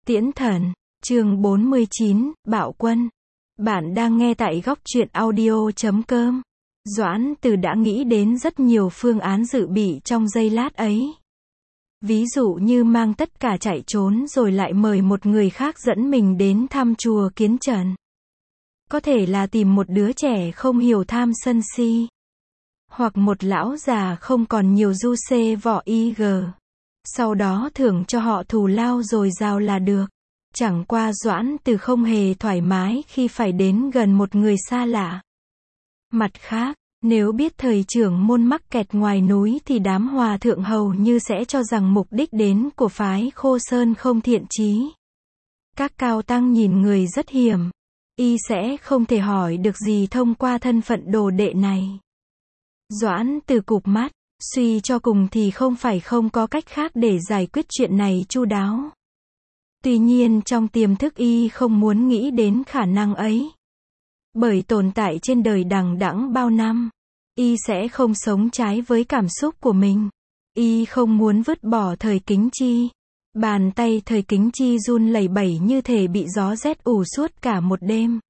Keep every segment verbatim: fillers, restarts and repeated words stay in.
Tiễn thần, chương bốn mươi chín, Bạo Quân. Bạn đang nghe tại góc truyện audio chấm com. Doãn Từ đã nghĩ đến rất nhiều phương án dự bị trong giây lát ấy. Ví dụ như mang tất cả chạy trốn rồi lại mời một người khác dẫn mình đến thăm chùa Kiến Trần. Có thể là tìm một đứa trẻ không hiểu tham sân si. Hoặc một lão già không còn nhiều du xê võ y gờ. Sau đó thưởng cho họ thù lao rồi giao là được. Chẳng qua Doãn Từ không hề thoải mái khi phải đến gần một người xa lạ. Mặt khác, nếu biết thầy trưởng môn mắc kẹt ngoài núi thì đám hòa thượng hầu như sẽ cho rằng mục đích đến của phái Khô Sơn không thiện chí. Các cao tăng nhìn người rất hiểm. Y sẽ không thể hỏi được gì thông qua thân phận đồ đệ này. Doãn Từ cụp mắt, suy cho cùng thì không phải không có cách khác để giải quyết chuyện này chu đáo. Tuy nhiên trong tiềm thức Y không muốn nghĩ đến khả năng ấy. Bởi tồn tại trên đời đằng đẵng bao năm, Y sẽ không sống trái với cảm xúc của mình. Y không muốn vứt bỏ thời Kính Chi. Bàn tay thời Kính Chi run lẩy bẩy như thể bị gió rét ù suốt cả một đêm.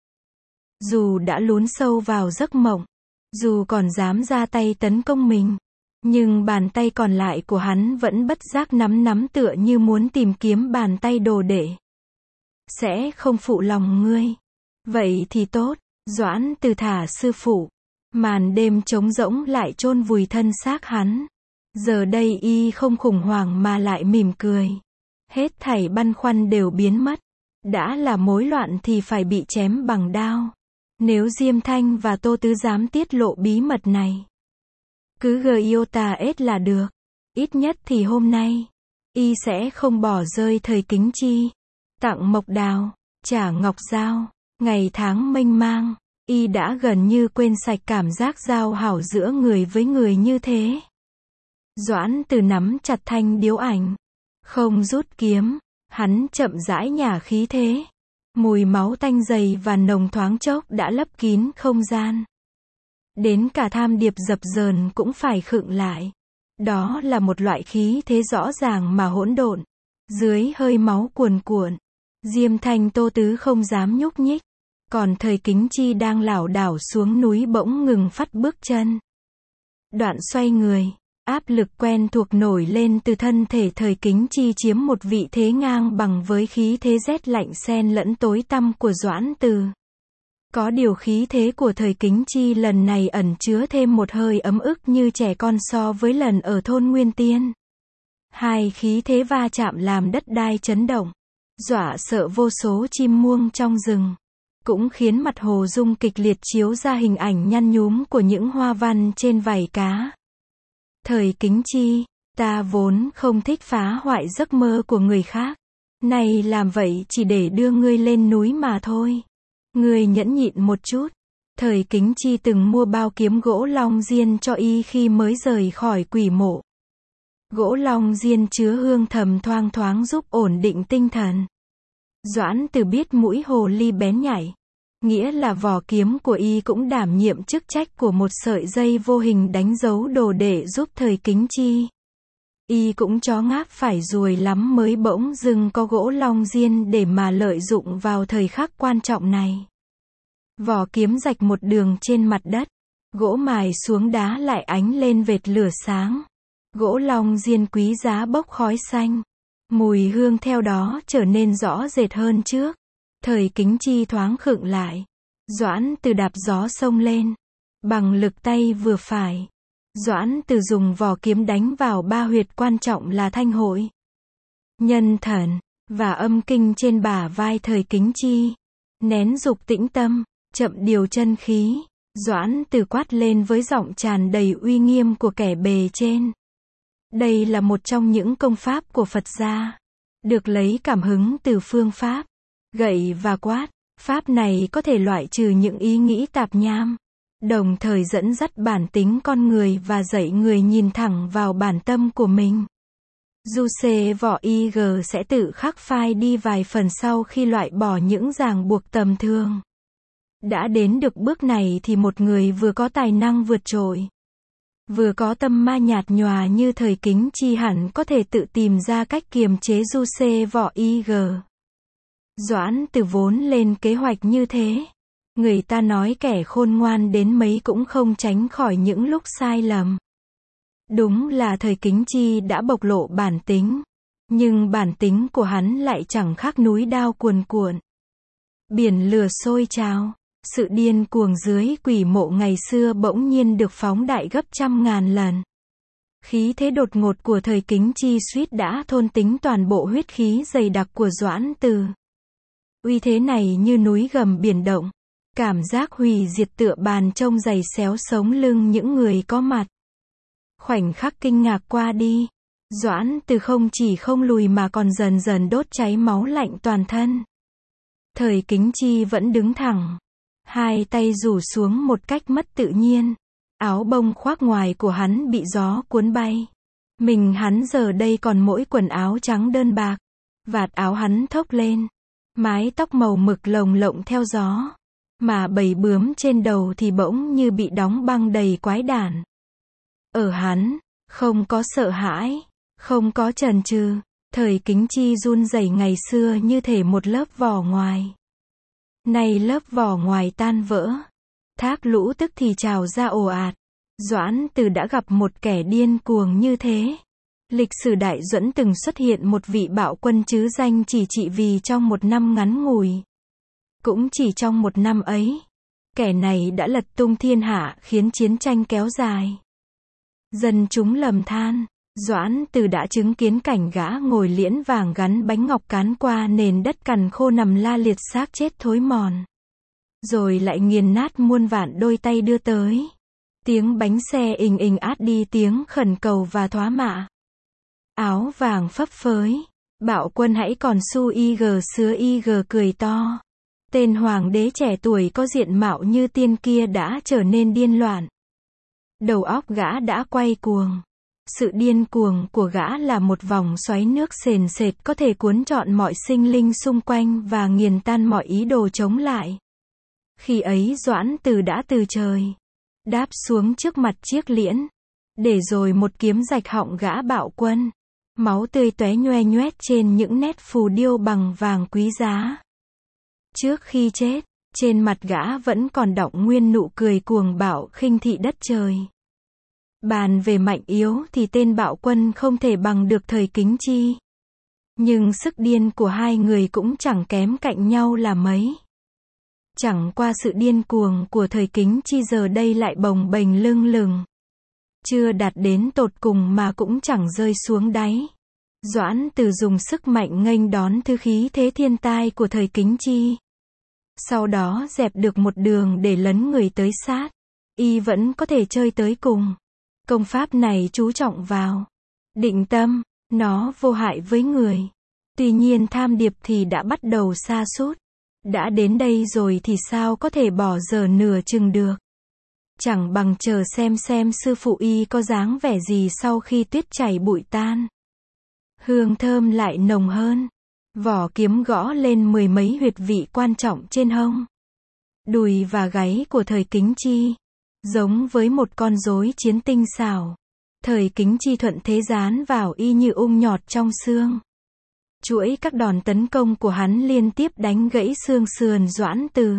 Dù đã lún sâu vào giấc mộng, dù còn dám ra tay tấn công mình, nhưng bàn tay còn lại của hắn vẫn bất giác nắm nắm tựa như muốn tìm kiếm bàn tay đồ đệ. Sẽ không phụ lòng ngươi. Vậy thì tốt. Doãn Từ thả sư phụ. Màn đêm trống rỗng lại chôn vùi thân xác hắn. Giờ đây Y không khủng hoảng mà lại mỉm cười. Hết thảy băn khoăn đều biến mất. Đã là mối loạn thì phải bị chém bằng đao. Nếu Diêm Thanh và Tô Tứ dám tiết lộ bí mật này, cứ gờ iota ết là được. Ít nhất thì hôm nay, Y sẽ không bỏ rơi thời Kính Chi. Tặng mộc đào, trả ngọc dao. Ngày tháng mênh mang, Y đã gần như quên sạch cảm giác giao hảo giữa người với người như thế. Doãn Từ nắm chặt thanh điếu ảnh. Không rút kiếm. Hắn chậm rãi nhả khí thế. Mùi máu tanh dày và nồng thoáng chốc đã lấp kín không gian. Đến cả tham điệp dập dờn cũng phải khựng lại. Đó là một loại khí thế rõ ràng mà hỗn độn. Dưới hơi máu cuồn cuộn, Diêm Thanh Tô Tứ không dám nhúc nhích. Còn thời Kính Chi đang lảo đảo xuống núi bỗng ngừng phắt bước chân. Đoạn xoay người, áp lực quen thuộc nổi lên từ thân thể thời Kính Chi chiếm một vị thế ngang bằng với khí thế rét lạnh xen lẫn tối tăm của Doãn Từ. Có điều khí thế của thời Kính Chi lần này ẩn chứa thêm một hơi ấm ức như trẻ con so với lần ở thôn Nguyên Tiên. Hai khí thế va chạm làm đất đai chấn động, dọa sợ vô số chim muông trong rừng. Cũng khiến mặt hồ dung kịch liệt chiếu ra hình ảnh nhăn nhúm của những hoa văn trên vảy cá. Thời Kính Chi, ta vốn không thích phá hoại giấc mơ của người khác. Này làm vậy chỉ để đưa ngươi lên núi mà thôi. Ngươi nhẫn nhịn một chút. Thời Kính Chi từng mua bao kiếm gỗ long diên cho Y khi mới rời khỏi quỷ mộ. Gỗ long diên chứa hương thầm thoang thoáng giúp ổn định tinh thần. Doãn Từ biết mũi hồ ly bén nhạy. Nghĩa là vỏ kiếm của Y cũng đảm nhiệm chức trách của một sợi dây vô hình đánh dấu đồ đệ giúp thời Kính Chi. Y cũng chó ngáp phải ruồi lắm mới bỗng dưng có gỗ long diên để mà lợi dụng vào thời khắc quan trọng này. Vỏ kiếm rạch một đường trên mặt đất. Gỗ mài xuống đá lại ánh lên vệt lửa sáng. Gỗ long diên quý giá bốc khói xanh. Mùi hương theo đó trở nên rõ rệt hơn trước. Thời Kính Chi thoáng khựng lại. Doãn Từ đạp gió xông lên. Bằng lực tay vừa phải, Doãn Từ dùng vỏ kiếm đánh vào ba huyệt quan trọng là thanh hội, nhân thần, và âm kinh trên bả vai thời Kính Chi. Nén dục tĩnh tâm, chậm điều chân khí, Doãn Từ quát lên với giọng tràn đầy uy nghiêm của kẻ bề trên. Đây là một trong những công pháp của Phật gia, được lấy cảm hứng từ phương pháp gậy và quát. Pháp này có thể loại trừ những ý nghĩ tạp nham, đồng thời dẫn dắt bản tính con người và dạy người nhìn thẳng vào bản tâm của mình. Du xê võ y gờ sẽ tự khắc phai đi vài phần sau khi loại bỏ những ràng buộc tầm thường. Đã đến được bước này thì một người vừa có tài năng vượt trội, vừa có tâm ma nhạt nhòa như thời Kính Chi hẳn có thể tự tìm ra cách kiềm chế du xê võ y gờ. Doãn Từ vốn lên kế hoạch như thế. Người ta nói kẻ khôn ngoan đến mấy cũng không tránh khỏi những lúc sai lầm. Đúng là thời Kính Chi đã bộc lộ bản tính. Nhưng bản tính của hắn lại chẳng khác núi đao cuồn cuộn. Biển lửa sôi trào. Sự điên cuồng dưới quỷ mộ ngày xưa bỗng nhiên được phóng đại gấp trăm ngàn lần. Khí thế đột ngột của thời Kính Chi suýt đã thôn tính toàn bộ huyết khí dày đặc của Doãn Từ. Uy thế này như núi gầm biển động. Cảm giác hủy diệt tựa bàn trông giày xéo sống lưng những người có mặt. Khoảnh khắc kinh ngạc qua đi. Doãn Từ không chỉ không lùi mà còn dần dần đốt cháy máu lạnh toàn thân. Thời Kính Chi vẫn đứng thẳng. Hai tay rủ xuống một cách mất tự nhiên. Áo bông khoác ngoài của hắn bị gió cuốn bay. Mình hắn giờ đây còn mỗi quần áo trắng đơn bạc. Vạt áo hắn thốc lên. Mái tóc màu mực lồng lộng theo gió. Mà bầy bướm trên đầu thì bỗng như bị đóng băng đầy quái đản. Ở hắn, không có sợ hãi, không có chần chừ. Thời Kính Chi run rẩy ngày xưa như thể một lớp vỏ ngoài. Nay lớp vỏ ngoài tan vỡ. Thác lũ tức thì trào ra ồ ạt. Doãn Từ đã gặp một kẻ điên cuồng như thế. Lịch sử Đại Duẫn từng xuất hiện một vị bạo quân chứ danh chỉ trị vì trong một năm ngắn ngủi. Cũng chỉ trong một năm ấy, kẻ này đã lật tung thiên hạ khiến chiến tranh kéo dài. Dân chúng lầm than, Doãn Từ đã chứng kiến cảnh gã ngồi liễn vàng gắn bánh ngọc cán qua nền đất cằn khô nằm la liệt xác chết thối mòn. Rồi lại nghiền nát muôn vạn đôi tay đưa tới. Tiếng bánh xe ình ình át đi tiếng khẩn cầu và thoá mạ. Áo vàng phấp phới. Bạo quân hãy còn su y gờ sứa y gờ cười to. Tên hoàng đế trẻ tuổi có diện mạo như tiên kia đã trở nên điên loạn. Đầu óc gã đã quay cuồng. Sự điên cuồng của gã là một vòng xoáy nước sền sệt có thể cuốn trọn mọi sinh linh xung quanh và nghiền tan mọi ý đồ chống lại. Khi ấy Doãn Từ đã từ trời đáp xuống trước mặt chiếc liễn, để rồi một kiếm rạch họng gã bạo quân. Máu tươi tóe nhoe nhoét trên những nét phù điêu bằng vàng quý giá. Trước khi chết, trên mặt gã vẫn còn đọng nguyên nụ cười cuồng bạo khinh thị đất trời. Bàn về mạnh yếu thì tên bạo quân không thể bằng được thời Kính Chi. Nhưng sức điên của hai người cũng chẳng kém cạnh nhau là mấy. Chẳng qua sự điên cuồng của thời Kính Chi giờ đây lại bồng bềnh lưng lừng. Chưa đạt đến tột cùng mà cũng chẳng rơi xuống đáy. Doãn Từ dùng sức mạnh nghênh đón thứ khí thế thiên tai của thời Kính Chi. Sau đó dẹp được một đường để lấn người tới sát. Y vẫn có thể chơi tới cùng. Công pháp này chú trọng vào định tâm, nó vô hại với người. Tuy nhiên tham điệp thì đã bắt đầu sa sút. Đã đến đây rồi thì sao có thể bỏ dở nửa chừng được. Chẳng bằng chờ xem xem sư phụ y có dáng vẻ gì sau khi tuyết chảy bụi tan. Hương thơm lại nồng hơn. Vỏ kiếm gõ lên mười mấy huyệt vị quan trọng trên hông, đùi và gáy của thời Kính Chi. Giống với một con rối chiến tinh xảo. Thời Kính Chi thuận thế dán vào y như ung nhọt trong xương. Chuỗi các đòn tấn công của hắn liên tiếp đánh gãy xương sườn Doãn Từ,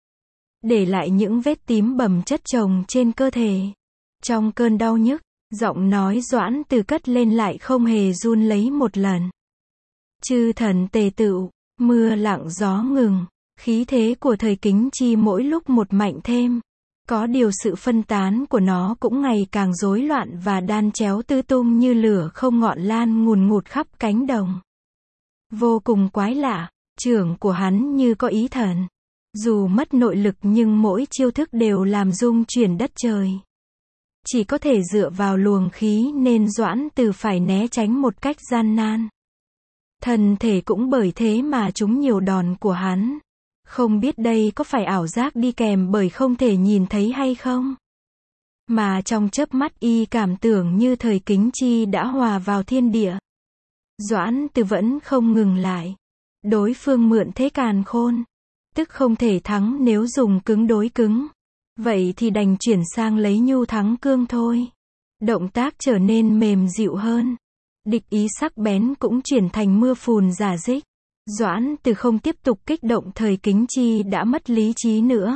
để lại những vết tím bầm chất chồng trên cơ thể. Trong cơn đau nhức, giọng nói Doãn Từ cất lên lại không hề run lấy một lần. Chư thần tề tựu, mưa lặng gió ngừng. Khí thế của thời Kính Chi mỗi lúc một mạnh thêm. Có điều sự phân tán của nó cũng ngày càng rối loạn và đan chéo tứ tung như lửa không ngọn lan ngùn ngụt khắp cánh đồng. Vô cùng quái lạ, trưởng của hắn như có ý thần. Dù mất nội lực nhưng mỗi chiêu thức đều làm rung chuyển đất trời. Chỉ có thể dựa vào luồng khí nên Doãn Từ phải né tránh một cách gian nan. Thân thể cũng bởi thế mà trúng nhiều đòn của hắn. Không biết đây có phải ảo giác đi kèm bởi không thể nhìn thấy hay không? Mà trong chớp mắt y cảm tưởng như thời Kính Chi đã hòa vào thiên địa. Doãn Từ vẫn không ngừng lại. Đối phương mượn thế càn khôn. Tức không thể thắng nếu dùng cứng đối cứng. Vậy thì đành chuyển sang lấy nhu thắng cương thôi. Động tác trở nên mềm dịu hơn. Địch ý sắc bén cũng chuyển thành mưa phùn rả rích. Doãn Từ không tiếp tục kích động, Thời Kính Chi đã mất lý trí nữa.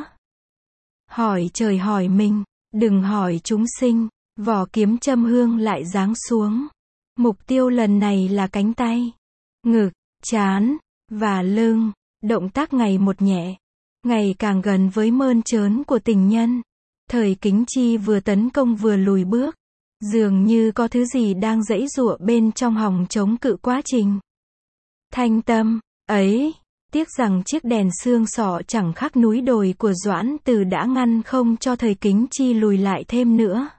Hỏi trời hỏi mình, đừng hỏi chúng sinh, vỏ kiếm châm hương lại giáng xuống. Mục tiêu lần này là cánh tay, ngực, trán, và lưng, động tác ngày một nhẹ, ngày càng gần với mơn trớn của tình nhân. Thời Kính Chi vừa tấn công vừa lùi bước, dường như có thứ gì đang giãy giụa bên trong hòng chống cự quá trình thanh tâm ấy. Tiếc rằng chiếc đèn xương sọ chẳng khác núi đồi của Doãn Từ đã ngăn không cho Thời Kính Chi lùi lại thêm nữa.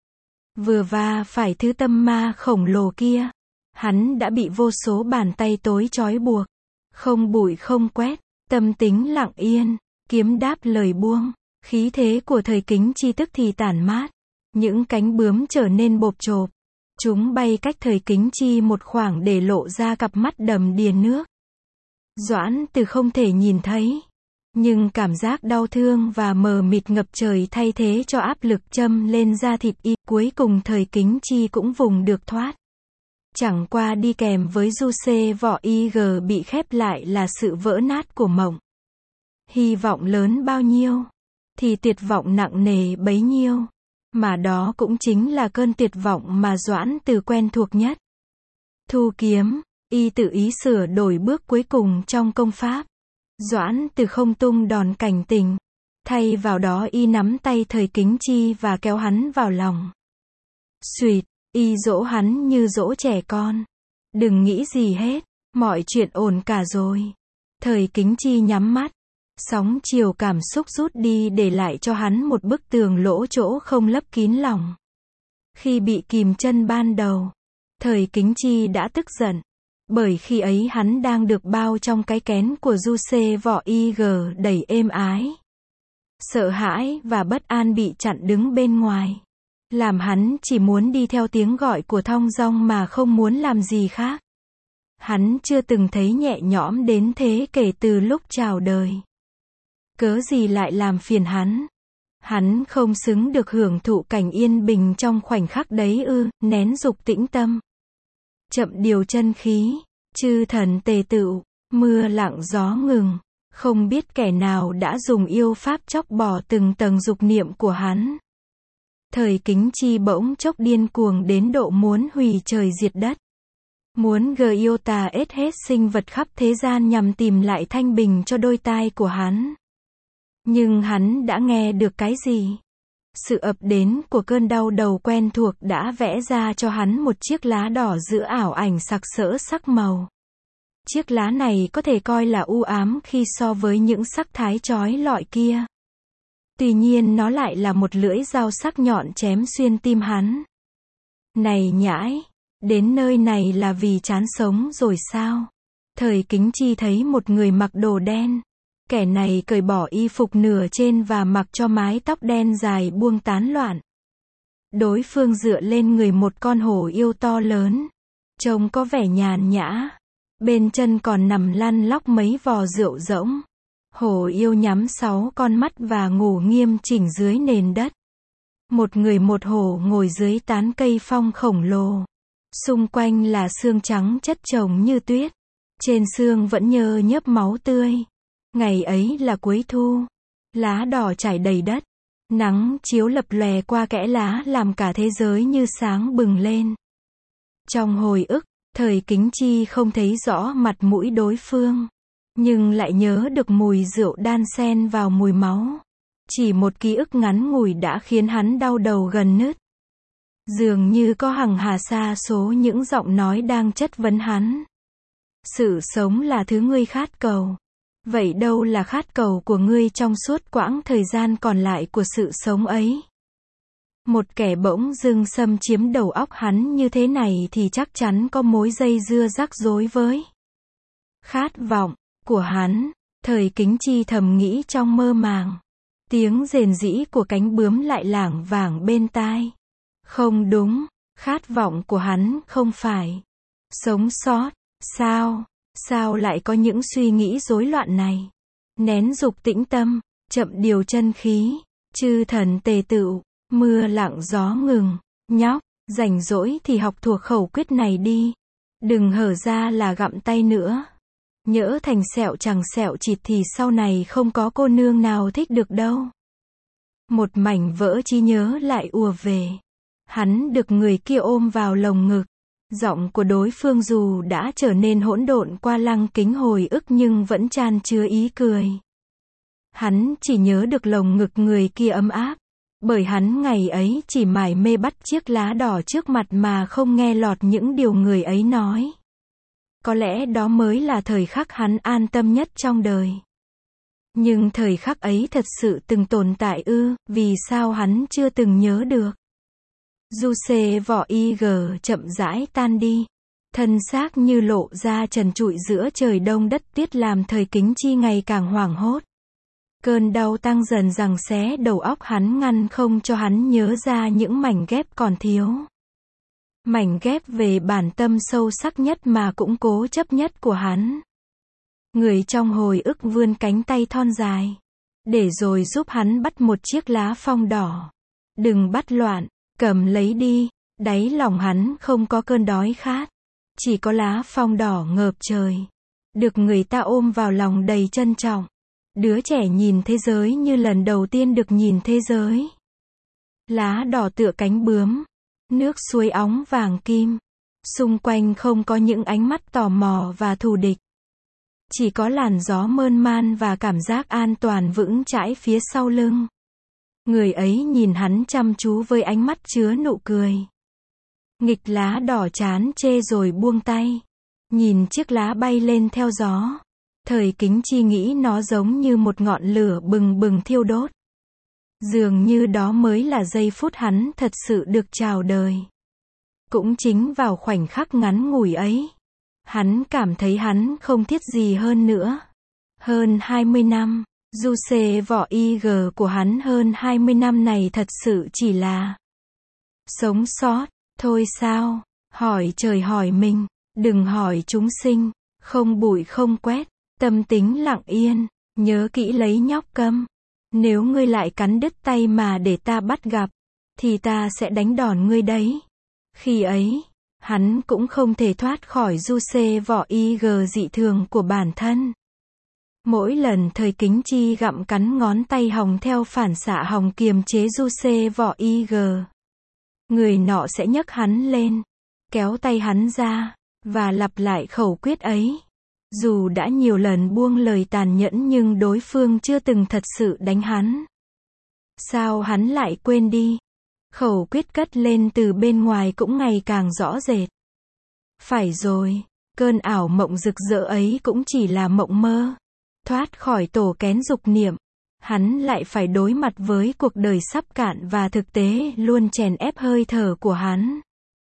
Vừa va phải thứ tâm ma khổng lồ kia, hắn đã bị vô số bàn tay tối trói buộc, không bụi không quét, tâm tính lặng yên, kiếm đáp lời buông, khí thế của Thời Kính Chi tức thì tản mát, những cánh bướm trở nên bộp chộp, chúng bay cách Thời Kính Chi một khoảng để lộ ra cặp mắt đầm đìa nước. Doãn Từ không thể nhìn thấy, nhưng cảm giác đau thương và mờ mịt ngập trời thay thế cho áp lực châm lên da thịt y. Cuối cùng Thời Kính Chi cũng vùng được thoát. Chẳng qua đi kèm với du xê vỏ i giê bị khép lại là sự vỡ nát của mộng. Hy vọng lớn bao nhiêu, thì tuyệt vọng nặng nề bấy nhiêu. Mà đó cũng chính là cơn tuyệt vọng mà Doãn Từ quen thuộc nhất. Thu kiếm, y tự ý sửa đổi bước cuối cùng trong công pháp. Doãn Từ không tung đòn cảnh tình, thay vào đó y nắm tay Thời Kính Chi và kéo hắn vào lòng. Xuỵt, y dỗ hắn như dỗ trẻ con. Đừng nghĩ gì hết, mọi chuyện ổn cả rồi. Thời Kính Chi nhắm mắt, sóng chiều cảm xúc rút đi để lại cho hắn một bức tường lỗ chỗ không lấp kín lòng. Khi bị kìm chân ban đầu, Thời Kính Chi đã tức giận, bởi khi ấy hắn đang được bao trong cái kén của du xê vỏ i giê đầy êm ái. Sợ hãi và bất an bị chặn đứng bên ngoài, làm hắn chỉ muốn đi theo tiếng gọi của thong dong mà không muốn làm gì khác. Hắn chưa từng thấy nhẹ nhõm đến thế kể từ lúc chào đời. Cớ gì lại làm phiền hắn? Hắn không xứng được hưởng thụ cảnh yên bình trong khoảnh khắc đấy ư? Nén dục tĩnh tâm, chậm điều chân khí, chư thần tề tựu, mưa lặng gió ngừng. Không biết kẻ nào đã dùng yêu pháp chóc bỏ từng tầng dục niệm của hắn. Thời Kính Chi bỗng chốc điên cuồng đến độ muốn hủy trời diệt đất, muốn gờ yêu tà ết hết sinh vật khắp thế gian nhằm tìm lại thanh bình cho đôi tai của hắn. Nhưng hắn đã nghe được cái gì? Sự ập đến của cơn đau đầu quen thuộc đã vẽ ra cho hắn một chiếc lá đỏ giữa ảo ảnh sặc sỡ sắc màu. Chiếc lá này có thể coi là u ám khi so với những sắc thái chói lọi kia. Tuy nhiên nó lại là một lưỡi dao sắc nhọn chém xuyên tim hắn. Này nhãi, đến nơi này là vì chán sống rồi sao? Thời Kính Chi thấy một người mặc đồ đen. Kẻ này cởi bỏ y phục nửa trên và mặc cho mái tóc đen dài buông tán loạn. Đối phương dựa lên người một con hổ yêu to lớn, trông có vẻ nhàn nhã. Bên chân còn nằm lăn lóc mấy vò rượu rỗng. Hổ yêu nhắm sáu con mắt và ngủ nghiêm chỉnh dưới nền đất. Một người một hổ ngồi dưới tán cây phong khổng lồ. Xung quanh là xương trắng chất chồng như tuyết. Trên xương vẫn nhơ nhớp máu tươi. Ngày ấy là cuối thu. Lá đỏ trải đầy đất. Nắng chiếu lập lòe qua kẽ lá làm cả thế giới như sáng bừng lên. Trong hồi ức, Thời Kính Chi không thấy rõ mặt mũi đối phương, nhưng lại nhớ được mùi rượu đan xen vào mùi máu. Chỉ một ký ức ngắn ngủi đã khiến hắn đau đầu gần nứt. Dường như có hằng hà sa số những giọng nói đang chất vấn hắn. Sự sống là thứ ngươi khát cầu. Vậy đâu là khát cầu của ngươi trong suốt quãng thời gian còn lại của sự sống ấy? Một kẻ bỗng dưng xâm chiếm đầu óc hắn như thế này thì chắc chắn có mối dây dưa rắc rối với khát vọng của hắn. Thời Kính Chi thầm nghĩ trong mơ màng. Tiếng rền rĩ của cánh bướm lại lảng vảng bên tai. Không đúng, khát vọng của hắn không phải sống sót. Sao? Sao lại có những suy nghĩ rối loạn này? Nén dục tĩnh tâm, chậm điều chân khí, chư thần tề tựu, mưa lặng gió ngừng. Nhóc, rảnh rỗi thì học thuộc khẩu quyết này đi. Đừng hở ra là gặm tay nữa. Nhỡ thành sẹo chẳng sẹo chịt thì sau này không có cô nương nào thích được đâu. Một mảnh vỡ trí nhớ lại ùa về. Hắn được người kia ôm vào lồng ngực. Giọng của đối phương dù đã trở nên hỗn độn qua lăng kính hồi ức nhưng vẫn chan chứa ý cười. Hắn chỉ nhớ được lồng ngực người kia ấm áp. Bởi hắn ngày ấy chỉ mải mê bắt chiếc lá đỏ trước mặt mà không nghe lọt những điều người ấy nói. Có lẽ đó mới là thời khắc hắn an tâm nhất trong đời. Nhưng thời khắc ấy thật sự từng tồn tại ư, vì sao hắn chưa từng nhớ được. Du xê vỏ y gờ chậm rãi tan đi. Thân xác như lộ ra trần trụi giữa trời đông đất tuyết làm Thời Kính Chi ngày càng hoảng hốt. Cơn đau tăng dần giằng xé đầu óc hắn ngăn không cho hắn nhớ ra những mảnh ghép còn thiếu. Mảnh ghép về bản tâm sâu sắc nhất mà cũng cố chấp nhất của hắn. Người trong hồi ức vươn cánh tay thon dài. Để rồi giúp hắn bắt một chiếc lá phong đỏ. Đừng bắt loạn, cầm lấy đi. Đáy lòng hắn không có cơn đói khát. Chỉ có lá phong đỏ ngợp trời. Được người ta ôm vào lòng đầy trân trọng. Đứa trẻ nhìn thế giới như lần đầu tiên được nhìn thế giới. Lá đỏ tựa cánh bướm. Nước suối óng vàng kim. Xung quanh không có những ánh mắt tò mò và thù địch. Chỉ có làn gió mơn man và cảm giác an toàn vững chãi phía sau lưng. Người ấy nhìn hắn chăm chú với ánh mắt chứa nụ cười. Nghịch lá đỏ chán chê rồi buông tay. Nhìn chiếc lá bay lên theo gió. Thời Kính Chi nghĩ nó giống như một ngọn lửa bừng bừng thiêu đốt. Dường như đó mới là giây phút hắn thật sự được chào đời. Cũng chính vào khoảnh khắc ngắn ngủi ấy, hắn cảm thấy hắn không thiết gì hơn nữa. Hơn hai mươi năm, du xê vỏ y gờ của hắn hơn hai mươi năm này thật sự chỉ là sống sót, thôi sao? Hỏi trời hỏi mình, đừng hỏi chúng sinh, không bụi không quét, tâm tính lặng yên, nhớ kỹ lấy nhóc câm. Nếu ngươi lại cắn đứt tay mà để ta bắt gặp, thì ta sẽ đánh đòn ngươi đấy. Khi ấy, hắn cũng không thể thoát khỏi du xê vỏ y gờ dị thường của bản thân. Mỗi lần Thời Kính Chi gặm cắn ngón tay hồng theo phản xạ hồng kiềm chế du xê vỏ y gờ. Người nọ sẽ nhấc hắn lên, kéo tay hắn ra, và lặp lại khẩu quyết ấy. Dù đã nhiều lần buông lời tàn nhẫn nhưng đối phương chưa từng thật sự đánh hắn. Sao hắn lại quên đi? Khẩu quyết cất lên từ bên ngoài cũng ngày càng rõ rệt. Phải rồi, cơn ảo mộng rực rỡ ấy cũng chỉ là mộng mơ. Thoát khỏi tổ kén dục niệm, hắn lại phải đối mặt với cuộc đời sắp cạn và thực tế luôn chèn ép hơi thở của hắn.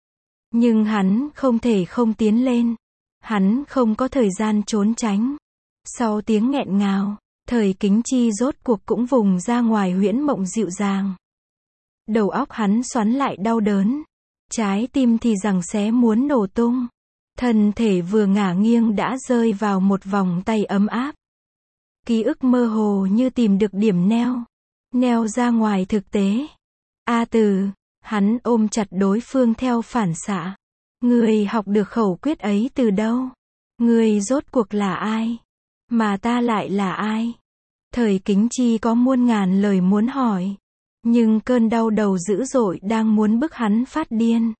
Nhưng hắn không thể không tiến lên. Hắn không có thời gian trốn tránh. Sau tiếng nghẹn ngào, Thời Kính Chi rốt cuộc cũng vùng ra ngoài huyễn mộng dịu dàng. Đầu óc hắn xoắn lại đau đớn. Trái tim thì giằng xé muốn nổ tung. Thân thể vừa ngả nghiêng đã rơi vào một vòng tay ấm áp. Ký ức mơ hồ như tìm được điểm neo. Neo ra ngoài thực tế. A Từ, hắn ôm chặt đối phương theo phản xạ. Người học được khẩu quyết ấy từ đâu? Người rốt cuộc là ai? Mà ta lại là ai? Thời Kính Chi có muôn ngàn lời muốn hỏi. Nhưng cơn đau đầu dữ dội đang muốn bức hắn phát điên.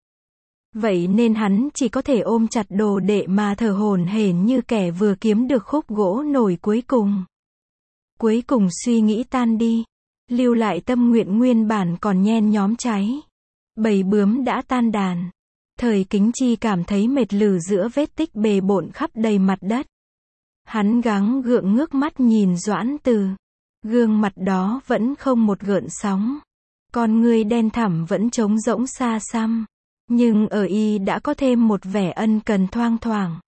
Vậy nên hắn chỉ có thể ôm chặt đồ đệ mà thở hổn hển như kẻ vừa kiếm được khúc gỗ nổi cuối cùng. Cuối cùng suy nghĩ tan đi. Lưu lại tâm nguyện nguyên bản còn nhen nhóm cháy. Bầy bướm đã tan đàn. Thời Kính Chi cảm thấy mệt lử giữa vết tích bề bộn khắp đầy mặt đất. Hắn gắng gượng ngước mắt nhìn Doãn Từ. Gương mặt đó vẫn không một gợn sóng. Con ngươi đen thẳm vẫn trống rỗng xa xăm. Nhưng ở y đã có thêm một vẻ ân cần thoang thoảng.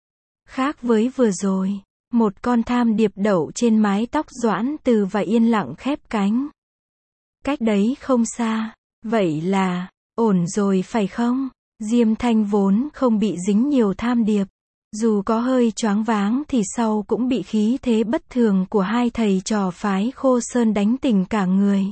Khác với vừa rồi, một con tham điệp đậu trên mái tóc Doãn Từ và yên lặng khép cánh. Cách đấy không xa. Vậy là, ổn rồi phải không? Diêm Thanh vốn không bị dính nhiều tham điệp. Dù có hơi choáng váng thì sau cũng bị khí thế bất thường của hai thầy trò phái Khô Sơn đánh tỉnh cả người.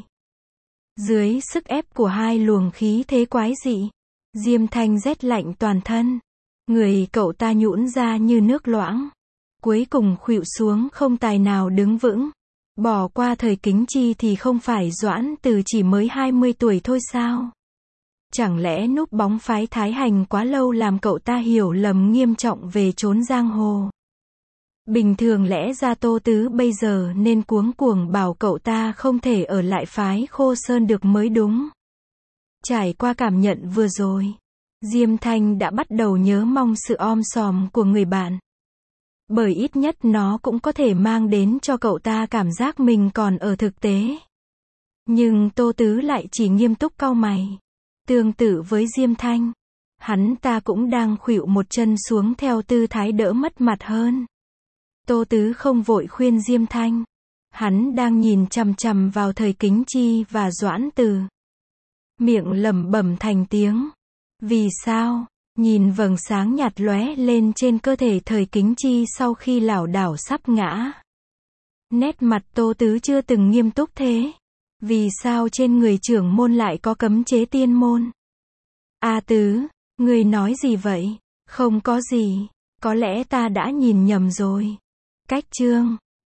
Dưới sức ép của hai luồng khí thế quái dị, Diêm Thanh rét lạnh toàn thân. Người cậu ta nhũn ra như nước loãng. cuối cùng khuỵu xuống không tài nào đứng vững. Bỏ qua thời Kính Chi thì không phải Doãn Từ chỉ mới hai mươi tuổi thôi sao? Chẳng lẽ núp bóng phái Thái Hành quá lâu làm cậu ta hiểu lầm nghiêm trọng về chốn giang hồ? Bình thường lẽ ra Tô Tứ bây giờ nên cuống cuồng bảo cậu ta không thể ở lại phái Khô Sơn được mới đúng. Trải qua cảm nhận vừa rồi, Diêm Thanh đã bắt đầu nhớ mong sự om sòm của người bạn. Bởi ít nhất nó cũng có thể mang đến cho cậu ta cảm giác mình còn ở thực tế. Nhưng Tô Tứ lại chỉ nghiêm túc cau mày. Tương tự với Diêm Thanh, hắn ta cũng đang khuỵu một chân xuống theo tư thái đỡ mất mặt hơn. Tô Tứ không vội khuyên Diêm Thanh. Hắn đang nhìn chằm chằm vào thời Kính Chi và Doãn Từ. Miệng lẩm bẩm thành tiếng. Vì sao? Nhìn vầng sáng nhạt lóe lên trên cơ thể thời Kính Chi sau khi lảo đảo sắp ngã. Nét mặt Tô Tứ chưa từng nghiêm túc thế. Vì sao trên người trưởng môn lại có cấm chế tiên môn? A Tứ, người nói gì vậy? Không có gì, có lẽ ta đã nhìn nhầm rồi. Cách chương